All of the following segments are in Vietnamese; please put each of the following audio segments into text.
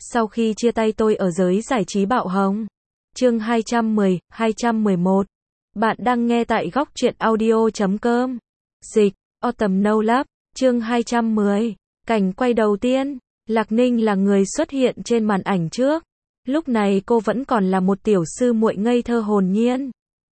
Sau khi chia tay tôi ở giới giải trí bạo hồng. Chương 210, 211. Bạn đang nghe tại góc truyện audio.com. Dịch, Autumn No Love, chương 210. Cảnh quay đầu tiên, Lạc Ninh là người xuất hiện trên màn ảnh trước. Lúc này cô vẫn còn là một tiểu sư muội ngây thơ hồn nhiên.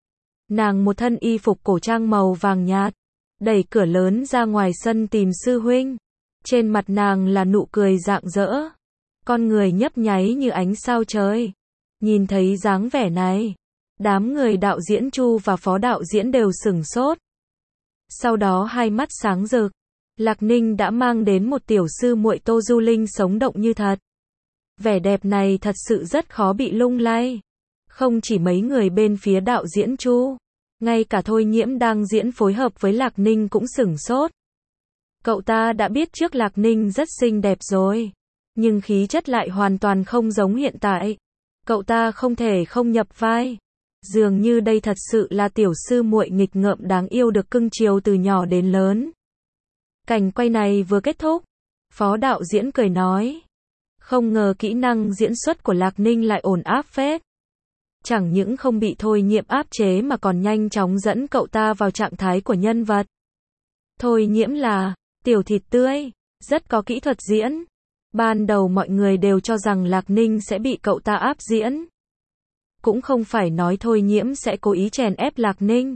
Nàng một thân y phục cổ trang màu vàng nhạt, đẩy cửa lớn ra ngoài sân tìm sư huynh. Trên mặt nàng là nụ cười rạng rỡ, con người nhấp nháy như ánh sao trời. Nhìn thấy dáng vẻ này, đám người đạo diễn Chu và phó đạo diễn đều sửng sốt. Sau đó hai mắt sáng rực, Lạc Ninh đã mang đến một tiểu sư muội Tô Du Linh sống động như thật. Vẻ đẹp này thật sự rất khó bị lung lay. Không chỉ mấy người bên phía đạo diễn Chu, ngay cả Thôi Nhiễm đang diễn phối hợp với Lạc Ninh cũng sửng sốt. Cậu ta đã biết trước Lạc Ninh rất xinh đẹp rồi, nhưng khí chất lại hoàn toàn không giống hiện tại. Cậu ta không thể không nhập vai. Dường như đây thật sự là tiểu sư muội nghịch ngợm đáng yêu được cưng chiều từ nhỏ đến lớn. Cảnh quay này vừa kết thúc, phó đạo diễn cười nói, không ngờ kỹ năng diễn xuất của Lạc Ninh lại ổn áp phết. Chẳng những không bị Thôi Nhiễm áp chế mà còn nhanh chóng dẫn cậu ta vào trạng thái của nhân vật. Thôi Nhiễm là tiểu thịt tươi, rất có kỹ thuật diễn. Ban đầu mọi người đều cho rằng Lạc Ninh sẽ bị cậu ta áp diễn. Cũng không phải nói Thôi Nhiễm sẽ cố ý chèn ép Lạc Ninh,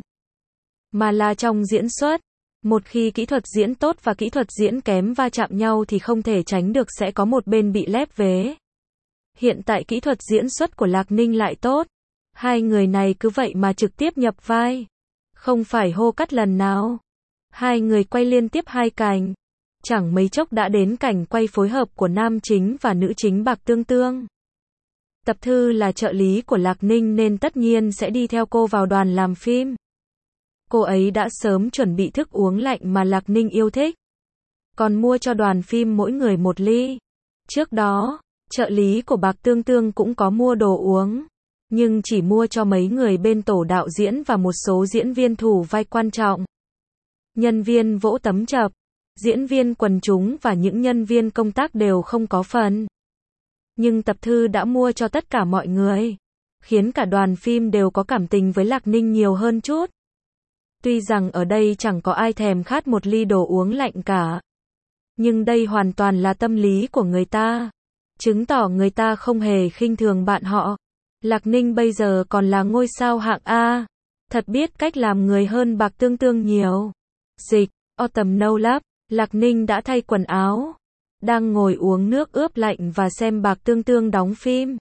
mà là trong diễn xuất, một khi kỹ thuật diễn tốt và kỹ thuật diễn kém va chạm nhau thì không thể tránh được sẽ có một bên bị lép vế. Hiện tại kỹ thuật diễn xuất của Lạc Ninh lại tốt, hai người này cứ vậy mà trực tiếp nhập vai, không phải hô cắt lần nào. Hai người quay liên tiếp hai cảnh, chẳng mấy chốc đã đến cảnh quay phối hợp của nam chính và nữ chính Bạc Tương Tương. Tập Thư là trợ lý của Lạc Ninh nên tất nhiên sẽ đi theo cô vào đoàn làm phim. Cô ấy đã sớm chuẩn bị thức uống lạnh mà Lạc Ninh yêu thích, còn mua cho đoàn phim mỗi người một ly. Trước đó, trợ lý của Bạc Tương Tương cũng có mua đồ uống, nhưng chỉ mua cho mấy người bên tổ đạo diễn và một số diễn viên thủ vai quan trọng. Nhân viên vỗ tấm chập, diễn viên quần chúng và những nhân viên công tác đều không có phần. Nhưng Tập Thư đã mua cho tất cả mọi người, khiến cả đoàn phim đều có cảm tình với Lạc Ninh nhiều hơn chút. Tuy rằng ở đây chẳng có ai thèm khát một ly đồ uống lạnh cả, nhưng đây hoàn toàn là tâm lý của người ta, chứng tỏ người ta không hề khinh thường bạn họ. Lạc Ninh bây giờ còn là ngôi sao hạng A, thật biết cách làm người hơn Bạc Tương Tương nhiều. Dịch, Autumn No Love, Lạc Ninh đã thay quần áo, đang ngồi uống nước ướp lạnh và xem Bạc Tương Tương đóng phim.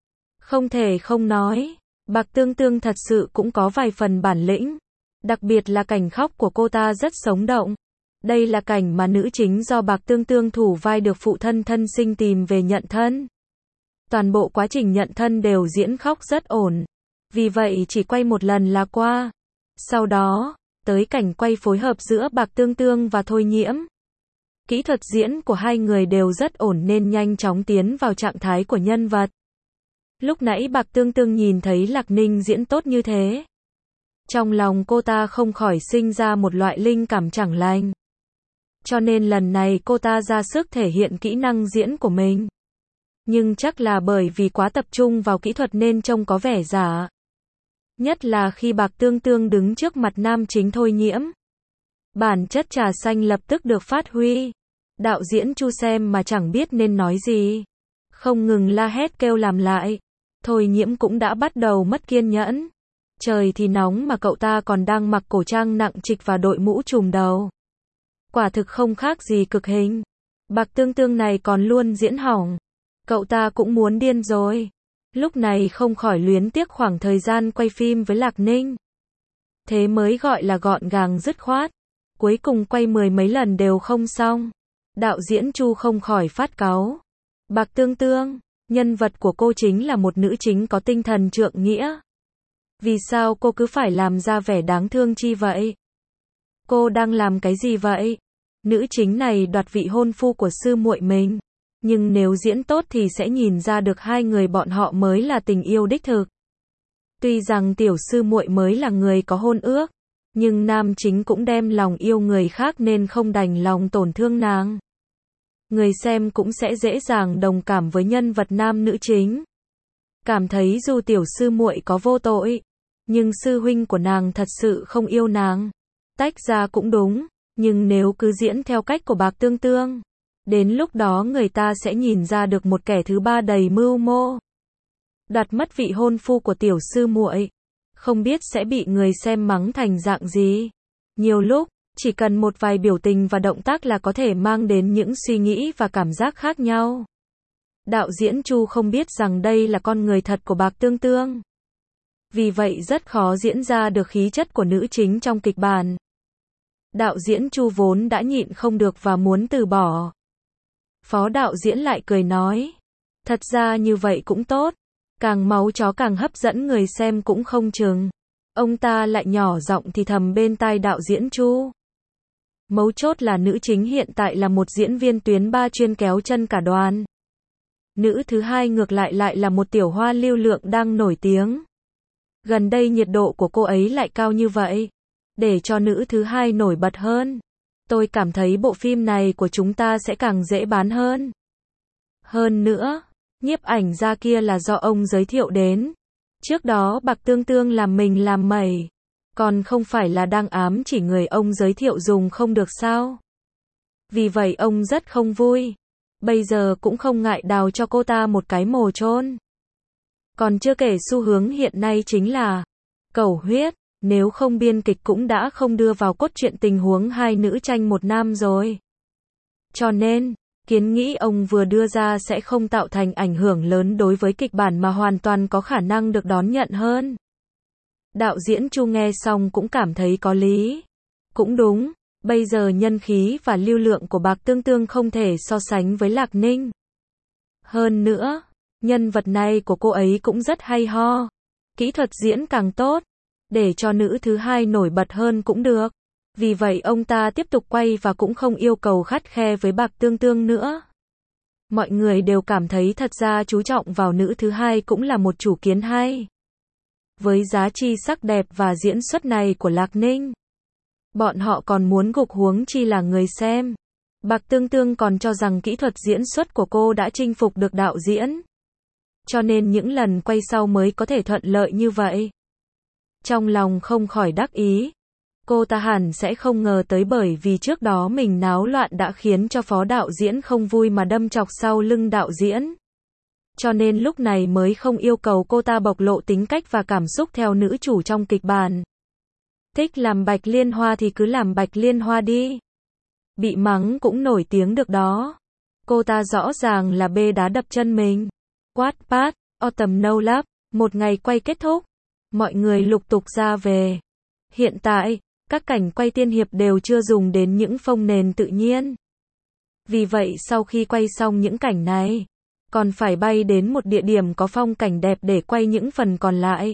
Không thể không nói, Bạc Tương Tương thật sự cũng có vài phần bản lĩnh, đặc biệt là cảnh khóc của cô ta rất sống động. Đây là cảnh mà nữ chính do Bạc Tương Tương thủ vai được phụ thân thân sinh tìm về nhận thân. Toàn bộ quá trình nhận thân đều diễn khóc rất ổn, vì vậy chỉ quay một lần là qua. Sau đó, tới cảnh quay phối hợp giữa Bạc Tương Tương và Thôi Nhiễm. Kỹ thuật diễn của hai người đều rất ổn nên nhanh chóng tiến vào trạng thái của nhân vật. Lúc nãy Bạc Tương Tương nhìn thấy Lạc Ninh diễn tốt như thế, trong lòng cô ta không khỏi sinh ra một loại linh cảm chẳng lành. Cho nên lần này cô ta ra sức thể hiện kỹ năng diễn của mình. Nhưng chắc là bởi vì quá tập trung vào kỹ thuật nên trông có vẻ giả. Nhất là khi Bạc Tương Tương đứng trước mặt nam chính Thôi Nhiễm. Bản chất trà xanh lập tức được phát huy. Đạo diễn Chu xem mà chẳng biết nên nói gì, không ngừng la hét kêu làm lại. Thôi Nhiễm cũng đã bắt đầu mất kiên nhẫn. Trời thì nóng mà cậu ta còn đang mặc cổ trang nặng trịch và đội mũ trùm đầu. Quả thực không khác gì cực hình. Bạc Tương Tương này còn luôn diễn hỏng. Cậu ta cũng muốn điên rồi. Lúc này không khỏi luyến tiếc khoảng thời gian quay phim với Lạc Ninh. Thế mới gọi là gọn gàng dứt khoát. Cuối cùng quay mười mấy lần đều không xong. Đạo diễn Chu không khỏi phát cáu. Bạc Tương Tương, nhân vật của cô chính là một nữ chính có tinh thần trượng nghĩa. Vì sao cô cứ phải làm ra vẻ đáng thương chi vậy? Cô đang làm cái gì vậy? Nữ chính này đoạt vị hôn phu của sư muội mình. Nhưng nếu diễn tốt thì sẽ nhìn ra được hai người bọn họ mới là tình yêu đích thực. Tuy rằng tiểu sư muội mới là người có hôn ước, nhưng nam chính cũng đem lòng yêu người khác nên không đành lòng tổn thương nàng. người xem cũng sẽ dễ dàng đồng cảm với nhân vật nam nữ chính. Cảm thấy dù tiểu sư muội có vô tội, nhưng sư huynh của nàng thật sự không yêu nàng. Tách ra cũng đúng, nhưng nếu cứ diễn theo cách của Bạc Tương Tương, đến lúc đó người ta sẽ nhìn ra được một kẻ thứ ba đầy mưu mô. Đặt mất vị hôn phu của tiểu sư muội, không biết sẽ bị người xem mắng thành dạng gì. Nhiều lúc, chỉ cần một vài biểu tình và động tác là có thể mang đến những suy nghĩ và cảm giác khác nhau. Đạo diễn Chu không biết rằng đây là con người thật của Bạc Tương Tương. Vì vậy rất khó diễn ra được khí chất của nữ chính trong kịch bản. Đạo diễn Chu vốn đã nhịn không được và muốn từ bỏ. Phó đạo diễn lại cười nói, thật ra như vậy cũng tốt, càng máu chó càng hấp dẫn người xem cũng không chừng. Ông ta lại nhỏ giọng thì thầm bên tai đạo diễn Chu. Mấu chốt là nữ chính hiện tại là một diễn viên tuyến 3 chuyên kéo chân cả đoàn. Nữ thứ hai ngược lại là một tiểu hoa lưu lượng đang nổi tiếng. Gần đây nhiệt độ của cô ấy lại cao như vậy. Để cho nữ thứ hai nổi bật hơn, tôi cảm thấy bộ phim này của chúng ta sẽ càng dễ bán hơn. Hơn nữa, nhiếp ảnh gia kia là do ông giới thiệu đến. Trước đó Bạc Tương Tương làm mình làm mẩy, còn không phải là đang ám chỉ người ông giới thiệu dùng không được sao. Vì vậy ông rất không vui. Bây giờ cũng không ngại đào cho cô ta một cái mồ chôn. Còn chưa kể xu hướng hiện nay chính là cầu huyết, nếu không biên kịch cũng đã không đưa vào cốt truyện tình huống hai nữ tranh một nam rồi. Cho nên, kiến nghĩ ông vừa đưa ra sẽ không tạo thành ảnh hưởng lớn đối với kịch bản mà hoàn toàn có khả năng được đón nhận hơn. Đạo diễn Chu nghe xong cũng cảm thấy có lý. Cũng đúng, bây giờ nhân khí và lưu lượng của Bạc Tương Tương không thể so sánh với Lạc Ninh. Hơn nữa, nhân vật này của cô ấy cũng rất hay ho. Kỹ thuật diễn càng tốt, để cho nữ thứ hai nổi bật hơn cũng được. Vì vậy ông ta tiếp tục quay và cũng không yêu cầu khắt khe với Bạc Tương Tương nữa. Mọi người đều cảm thấy thật ra chú trọng vào nữ thứ hai cũng là một chủ kiến hay. Với giá trị sắc đẹp và diễn xuất này của Lạc Ninh, bọn họ còn muốn gục huống chi là người xem. Bạc Tương Tương còn cho rằng kỹ thuật diễn xuất của cô đã chinh phục được đạo diễn. Cho nên những lần quay sau mới có thể thuận lợi như vậy. Trong lòng không khỏi đắc ý. Cô ta hẳn sẽ không ngờ tới bởi vì trước đó mình náo loạn đã khiến cho phó đạo diễn không vui mà đâm chọc sau lưng đạo diễn. Cho nên lúc này mới không yêu cầu cô ta bộc lộ tính cách và cảm xúc theo nữ chủ trong kịch bản. Thích làm Bạch Liên Hoa thì cứ làm Bạch Liên Hoa đi. Bị mắng cũng nổi tiếng được đó. Cô ta rõ ràng là bê đá đập chân mình. Wattpad, Autumn No Love, một ngày quay kết thúc. Mọi người lục tục ra về. Hiện tại, các cảnh quay tiên hiệp đều chưa dùng đến những phông nền tự nhiên. Vì vậy sau khi quay xong những cảnh này, còn phải bay đến một địa điểm có phong cảnh đẹp để quay những phần còn lại.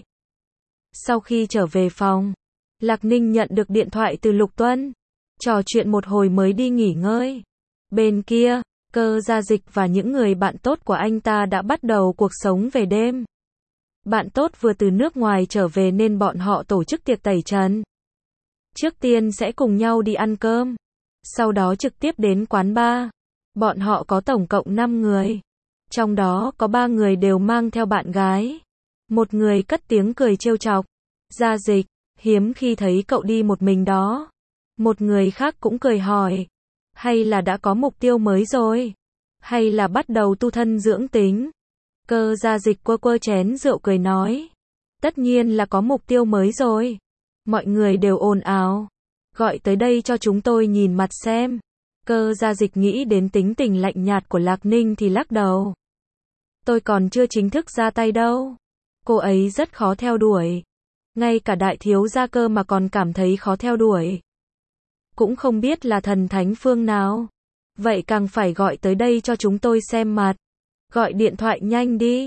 Sau khi trở về phòng, Lạc Ninh nhận được điện thoại từ Lục Tuân. Trò chuyện một hồi mới đi nghỉ ngơi. Bên kia, Cơ Gia Dịch và những người bạn tốt của anh ta đã bắt đầu cuộc sống về đêm. Bạn tốt vừa từ nước ngoài trở về nên bọn họ tổ chức tiệc tẩy trần. Trước tiên sẽ cùng nhau đi ăn cơm. Sau đó trực tiếp đến quán bar. Bọn họ có tổng cộng 5 người. Trong đó có 3 người đều mang theo bạn gái. Một người cất tiếng cười trêu chọc. Gia Dịch, hiếm khi thấy cậu đi một mình đó. Một người khác cũng cười hỏi. Hay là đã có mục tiêu mới rồi? Hay là bắt đầu tu thân dưỡng tính? Cơ Gia Dịch quơ quơ chén rượu cười nói. Tất nhiên là có mục tiêu mới rồi. Mọi người đều ồn ào. Gọi tới đây cho chúng tôi nhìn mặt xem. Cơ Gia Dịch nghĩ đến tính tình lạnh nhạt của Lạc Ninh thì lắc đầu. Tôi còn chưa chính thức ra tay đâu. Cô ấy rất khó theo đuổi. Ngay cả đại thiếu gia Cơ mà còn cảm thấy khó theo đuổi. Cũng không biết là thần thánh phương nào. Vậy càng phải gọi tới đây cho chúng tôi xem mặt. Gọi điện thoại nhanh đi.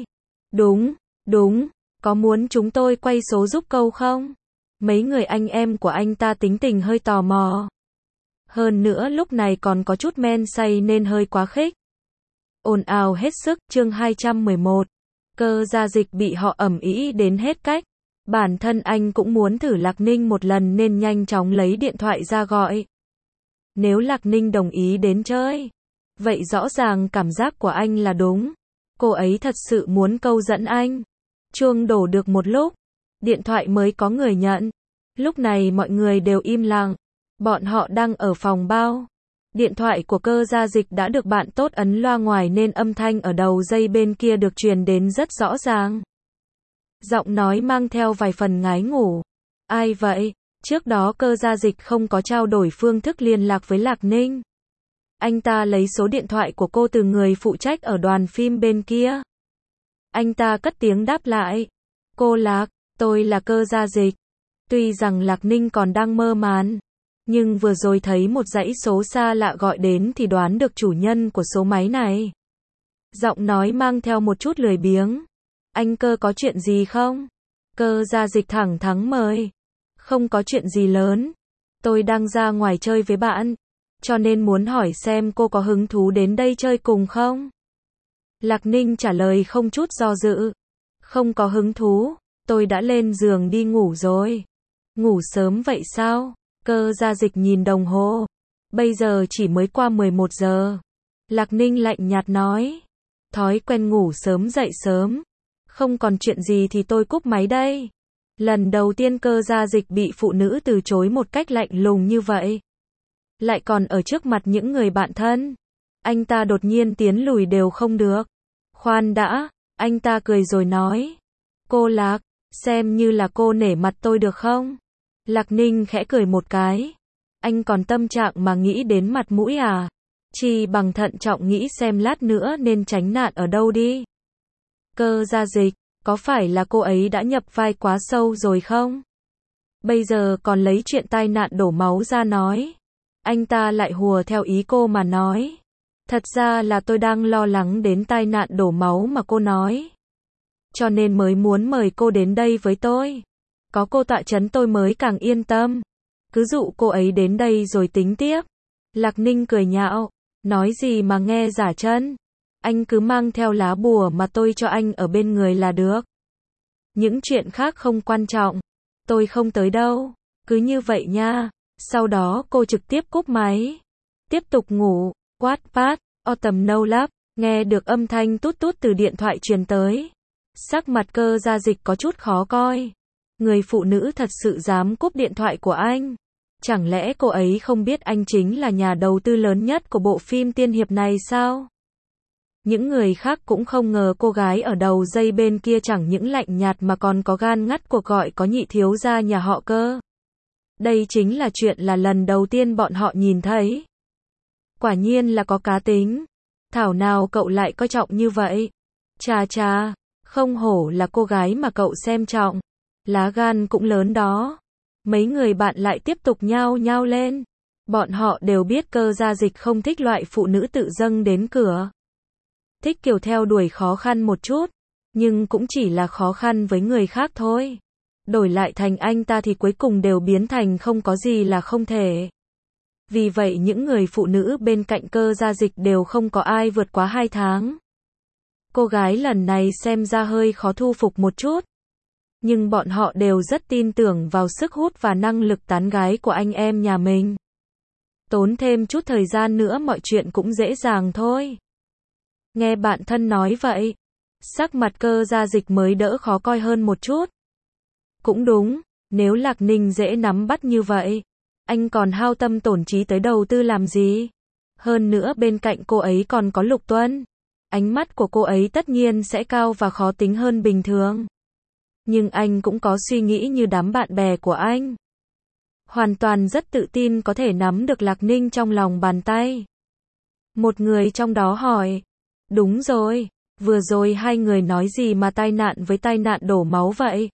Đúng, có muốn chúng tôi quay số giúp câu không? Mấy người anh em của anh ta tính tình hơi tò mò. Hơn nữa lúc này còn có chút men say nên hơi quá khích. Ồn ào hết sức, chương 211. Cơ Gia Dịch bị họ ầm ĩ đến hết cách. Bản thân anh cũng muốn thử Lạc Ninh một lần nên nhanh chóng lấy điện thoại ra gọi. Nếu Lạc Ninh đồng ý đến chơi, Vậy rõ ràng cảm giác của anh là đúng. Cô ấy thật sự muốn câu dẫn anh. Chuông đổ được một lúc, điện thoại mới có người nhận. Lúc này mọi người đều im lặng. Bọn họ đang ở phòng bao. Điện thoại của Cơ Gia Dịch đã được bạn tốt ấn loa ngoài nên âm thanh ở đầu dây bên kia được truyền đến rất rõ ràng. Giọng nói mang theo vài phần ngái ngủ. Ai vậy? Trước đó Cơ Gia Dịch không có trao đổi phương thức liên lạc với Lạc Ninh. Anh ta lấy số điện thoại của cô từ người phụ trách ở đoàn phim bên kia. Anh ta cất tiếng đáp lại. Cô Lạc, tôi là Cơ Gia Dịch. Tuy rằng Lạc Ninh còn đang mơ màng, nhưng vừa rồi thấy một dãy số xa lạ gọi đến thì đoán được chủ nhân của số máy này. Giọng nói mang theo một chút lười biếng. Anh Cơ có chuyện gì không? Cơ Gia Dịch thẳng thắn mời. Không có chuyện gì lớn. Tôi đang ra ngoài chơi với bạn, cho nên muốn hỏi xem cô có hứng thú đến đây chơi cùng không? Lạc Ninh trả lời không chút do dự. Không có hứng thú, tôi đã lên giường đi ngủ rồi. Ngủ sớm vậy sao? Cơ Gia Dịch nhìn đồng hồ. Bây giờ chỉ mới qua 11 giờ. Lạc Ninh lạnh nhạt nói. Thói quen ngủ sớm dậy sớm. Không còn chuyện gì thì tôi cúp máy đây. Lần đầu tiên Cơ Gia Dịch bị phụ nữ từ chối một cách lạnh lùng như vậy. Lại còn ở trước mặt những người bạn thân. Anh ta đột nhiên tiến lùi đều không được. Khoan đã, anh ta cười rồi nói. Cô Lạc, xem như là cô nể mặt tôi được không? Lạc Ninh khẽ cười một cái. Anh còn tâm trạng mà nghĩ đến mặt mũi à? Chỉ bằng thận trọng nghĩ xem lát nữa nên tránh nạn ở đâu đi. Cơ Gia Dịch, có phải là cô ấy đã nhập vai quá sâu rồi không? Bây giờ còn lấy chuyện tai nạn đổ máu ra nói. Anh ta lại hùa theo ý cô mà nói. Thật ra là tôi đang lo lắng đến tai nạn đổ máu mà cô nói. Cho nên mới muốn mời cô đến đây với tôi. Có cô tọa chấn tôi mới càng yên tâm. Cứ dụ cô ấy đến đây rồi tính tiếp. Lạc Ninh cười nhạo. Nói gì mà nghe giả chân. Anh cứ mang theo lá bùa mà tôi cho anh ở bên người là được. Những chuyện khác không quan trọng. Tôi không tới đâu. Cứ như vậy nha. Sau đó cô trực tiếp cúp máy. Tiếp tục ngủ. Wattpad, Autumn No Love. Nghe được âm thanh tút tút từ điện thoại truyền tới. Sắc mặt Cơ Gia Dịch có chút khó coi. Người phụ nữ thật sự dám cúp điện thoại của anh. Chẳng lẽ cô ấy không biết anh chính là nhà đầu tư lớn nhất của bộ phim tiên hiệp này sao? Những người khác cũng không ngờ cô gái ở đầu dây bên kia chẳng những lạnh nhạt mà còn có gan ngắt cuộc gọi có nhị thiếu gia nhà họ Cơ. Đây chính là chuyện là lần đầu tiên bọn họ nhìn thấy. Quả nhiên là có cá tính. Thảo nào cậu lại coi trọng như vậy. Chà chà, không hổ là cô gái mà cậu xem trọng. Lá gan cũng lớn đó. Mấy người bạn lại tiếp tục nhao nhao lên. Bọn họ đều biết Cơ Gia Dịch không thích loại phụ nữ tự dâng đến cửa. Thích kiểu theo đuổi khó khăn một chút. Nhưng cũng chỉ là khó khăn với người khác thôi. Đổi lại thành anh ta thì cuối cùng đều biến thành không có gì là không thể. Vì vậy những người phụ nữ bên cạnh Cơ Gia Dịch đều không có ai vượt quá 2 tháng. Cô gái lần này xem ra hơi khó thu phục một chút. Nhưng bọn họ đều rất tin tưởng vào sức hút và năng lực tán gái của anh em nhà mình. Tốn thêm chút thời gian nữa mọi chuyện cũng dễ dàng thôi. Nghe bạn thân nói vậy, sắc mặt Cơ Gia Dịch mới đỡ khó coi hơn một chút. Cũng đúng, nếu Lạc Ninh dễ nắm bắt như vậy, anh còn hao tâm tổn trí tới đầu tư làm gì? Hơn nữa bên cạnh cô ấy còn có Lục Tuân. Ánh mắt của cô ấy tất nhiên sẽ cao và khó tính hơn bình thường. Nhưng anh cũng có suy nghĩ như đám bạn bè của anh. Hoàn toàn rất tự tin có thể nắm được Lạc Ninh trong lòng bàn tay. Một người trong đó hỏi. Đúng rồi, vừa rồi hai người nói gì mà tai nạn với tai nạn đổ máu vậy?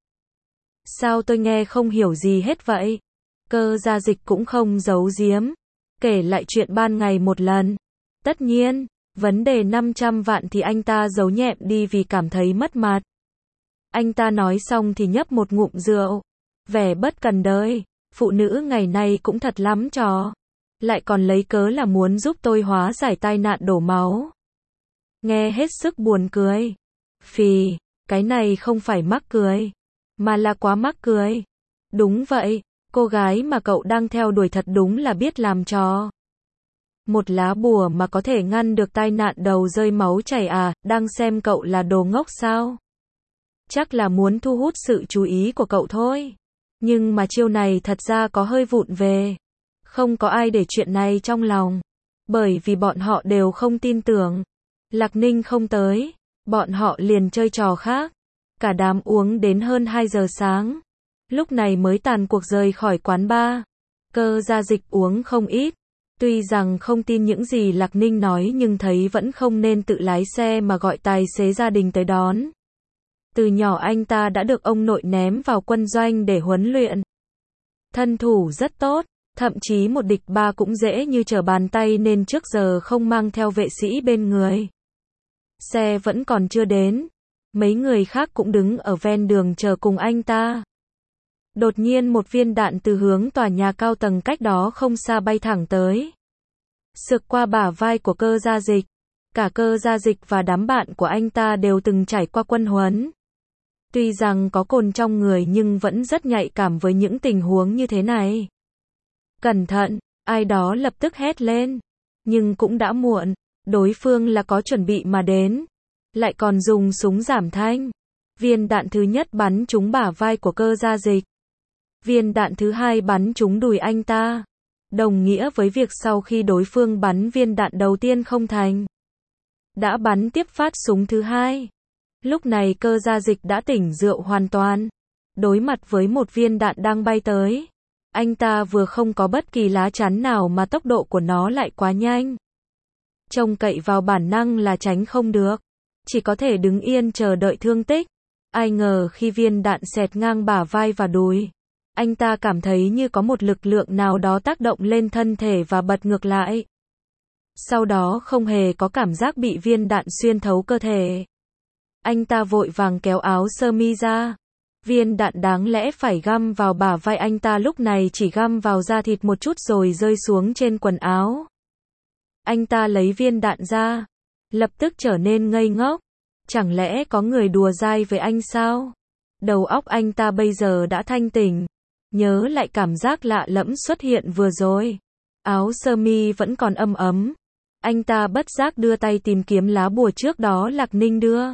Sao tôi nghe không hiểu gì hết vậy? Cơ Gia Dịch cũng không giấu giếm. Kể lại chuyện ban ngày một lần. Tất nhiên, vấn đề 500 vạn thì anh ta giấu nhẹm đi vì cảm thấy mất mặt. Anh ta nói xong thì nhấp một ngụm rượu. Vẻ bất cần đời. Phụ nữ ngày nay cũng thật lắm trò. Lại còn lấy cớ là muốn giúp tôi hóa giải tai nạn đổ máu. Nghe hết sức buồn cười. Phì, cái này không phải mắc cười, mà là quá mắc cười. Đúng vậy, cô gái mà cậu đang theo đuổi thật đúng là biết làm trò. Một lá bùa mà có thể ngăn được tai nạn đầu rơi máu chảy à, đang xem cậu là đồ ngốc sao? Chắc là muốn thu hút sự chú ý của cậu thôi. Nhưng mà chiêu này thật ra có hơi vụng về. Không có ai để chuyện này trong lòng. Bởi vì bọn họ đều không tin tưởng. Lạc Ninh không tới. Bọn họ liền chơi trò khác. Cả đám uống đến hơn 2 giờ sáng. Lúc này mới tàn cuộc rời khỏi quán bar. Cơ Gia Dịch uống không ít. Tuy rằng không tin những gì Lạc Ninh nói nhưng thấy vẫn không nên tự lái xe mà gọi tài xế gia đình tới đón. Từ nhỏ anh ta đã được ông nội ném vào quân doanh để huấn luyện. Thân thủ rất tốt, thậm chí một địch ba cũng dễ như trở bàn tay nên trước giờ không mang theo vệ sĩ bên người. Xe vẫn còn chưa đến, mấy người khác cũng đứng ở ven đường chờ cùng anh ta. Đột nhiên một viên đạn từ hướng tòa nhà cao tầng cách đó không xa bay thẳng tới. Sượt qua bả vai của Cơ Gia Dịch. Cả Cơ Gia Dịch và đám bạn của anh ta đều từng trải qua quân huấn. Tuy rằng có cồn trong người nhưng vẫn rất nhạy cảm với những tình huống như thế này. Cẩn thận, ai đó lập tức hét lên. Nhưng cũng đã muộn, đối phương là có chuẩn bị mà đến. Lại còn dùng súng giảm thanh. Viên đạn thứ nhất bắn trúng bả vai của Cơ Gia Dịch. Viên đạn thứ hai bắn trúng đùi anh ta. Đồng nghĩa với việc sau khi đối phương bắn viên đạn đầu tiên không thành, đã bắn tiếp phát súng thứ hai. Lúc này Cơ Gia Dịch đã tỉnh rượu hoàn toàn. Đối mặt với một viên đạn đang bay tới. Anh ta vừa không có bất kỳ lá chắn nào mà tốc độ của nó lại quá nhanh. Trông cậy vào bản năng là tránh không được. Chỉ có thể đứng yên chờ đợi thương tích. Ai ngờ khi viên đạn xẹt ngang bả vai và đùi. Anh ta cảm thấy như có một lực lượng nào đó tác động lên thân thể và bật ngược lại. Sau đó không hề có cảm giác bị viên đạn xuyên thấu cơ thể. Anh ta vội vàng kéo áo sơ mi ra. Viên đạn đáng lẽ phải găm vào bả vai anh ta lúc này chỉ găm vào da thịt một chút rồi rơi xuống trên quần áo. Anh ta lấy viên đạn ra. Lập tức trở nên ngây ngốc. Chẳng lẽ có người đùa dai với anh sao? Đầu óc anh ta bây giờ đã thanh tỉnh. Nhớ lại cảm giác lạ lẫm xuất hiện vừa rồi. Áo sơ mi vẫn còn ấm ấm. Anh ta bất giác đưa tay tìm kiếm lá bùa trước đó Lạc Ninh đưa.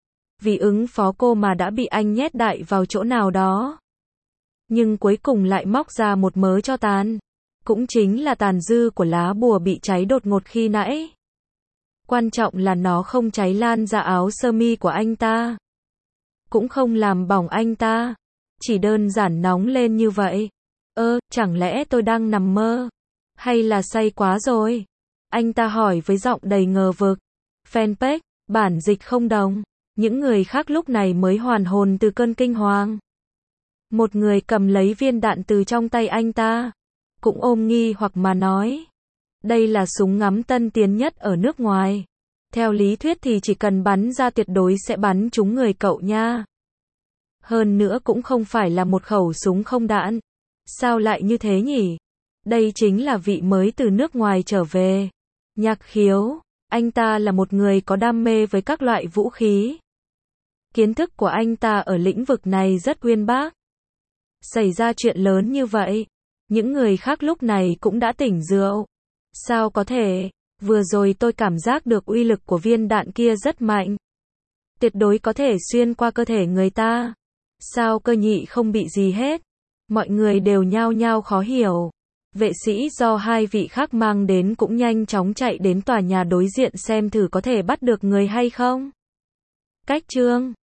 Vì ứng phó cô mà đã bị anh nhét đại vào chỗ nào đó. Nhưng cuối cùng lại móc ra một mớ tro tàn. Cũng chính là tàn dư của lá bùa bị cháy đột ngột khi nãy. Quan trọng là nó không cháy lan ra áo sơ mi của anh ta. Cũng không làm bỏng anh ta. Chỉ đơn giản nóng lên như vậy. Chẳng lẽ tôi đang nằm mơ? Hay là say quá rồi? Anh ta hỏi với giọng đầy ngờ vực. Fanpage, bản dịch không đồng. Những người khác lúc này mới hoàn hồn từ cơn kinh hoàng. Một người cầm lấy viên đạn từ trong tay anh ta. Cũng ôm nghi hoặc mà nói. Đây là súng ngắm tân tiến nhất ở nước ngoài. Theo lý thuyết thì chỉ cần bắn ra tuyệt đối sẽ bắn trúng người cậu nha. Hơn nữa cũng không phải là một khẩu súng không đạn. Sao lại như thế nhỉ? Đây chính là vị mới từ nước ngoài trở về. Nhạc Khiếu, anh ta là một người có đam mê với các loại vũ khí. Kiến thức của anh ta ở lĩnh vực này rất uyên bác. Xảy ra chuyện lớn như vậy, những người khác lúc này cũng đã tỉnh rượu. Sao có thể? Vừa rồi tôi cảm giác được uy lực của viên đạn kia rất mạnh. Tuyệt đối có thể xuyên qua cơ thể người ta. Sao Cơ Nhị không bị gì hết? Mọi người đều nhao nhao khó hiểu. Vệ sĩ do hai vị khác mang đến cũng nhanh chóng chạy đến tòa nhà đối diện xem thử có thể bắt được người hay không. Cách chương